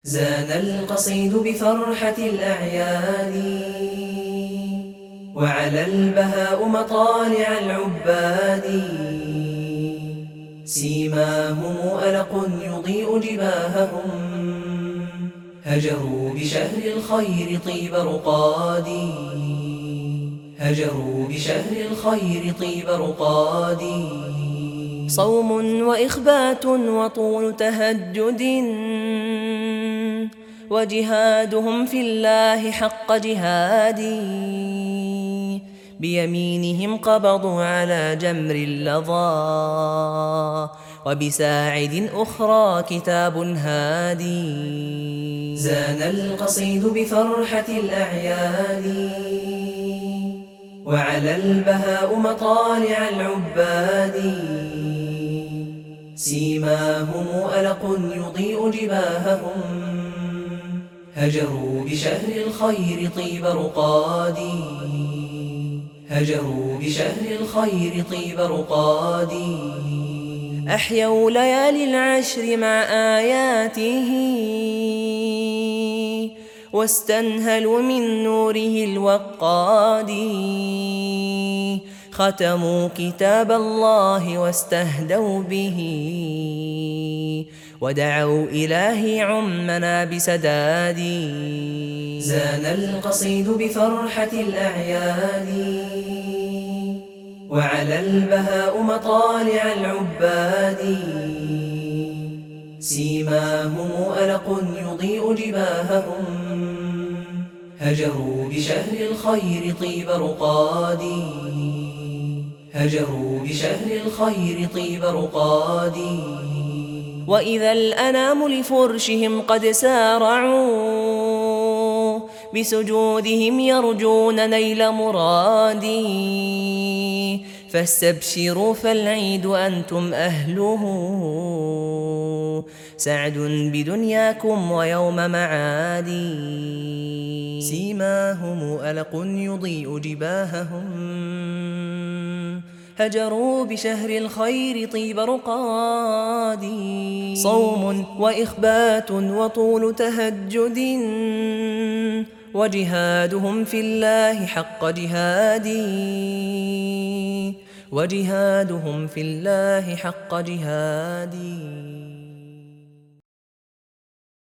زان القصيد بفرحة الأعياد، وعلى البهاء مطالع العباد، سيماهم ألق يضيء جباههم، هجروا بشهر الخير طيب رقادي، هجروا بشهر الخير طيب رقادي. صوم وإخبات وطول تهجد، وجهادهم في الله حق جهادي، بيمينهم قبضوا على جمر اللظى، وبساعد أخرى كتاب هادي. زان القصيد بفرحة الأعياد، وعلى البهاء مطالع العباد، سيماهم ألق يضيء جباههم، هجروا بشهر الخير طيب رقادي، هجروا بشهر الخير طيب رقادي. أحيوا ليالي العشر مع آياته، واستنهلوا من نوره الوقاد، ختموا كتاب الله واستهدوا به، ودعوا إلهي عمنا بسداد. زان القصيد بفرحة الأعياد، وعلى البهاء مطالع العباد، سيماهم ألق يضيء جباههم، هجروا بشهر الخير طيب رقادي، هجروا بشهر الخير طيب رقادي. وإذا الأنام لفرشهم قد سارعوا، بسجودهم يرجون نيل مرادي، فاستبشروا فالعيد أنتم أهله، سعد بدنياكم ويوم معادي. سيماهم ألق يضيء جباههم، هجروا بشهر الخير طيب رقادي. صوم وإخبات وطول تهجد، وجهادهم في الله حق جهادي، وجهادهم في الله حق جهادي.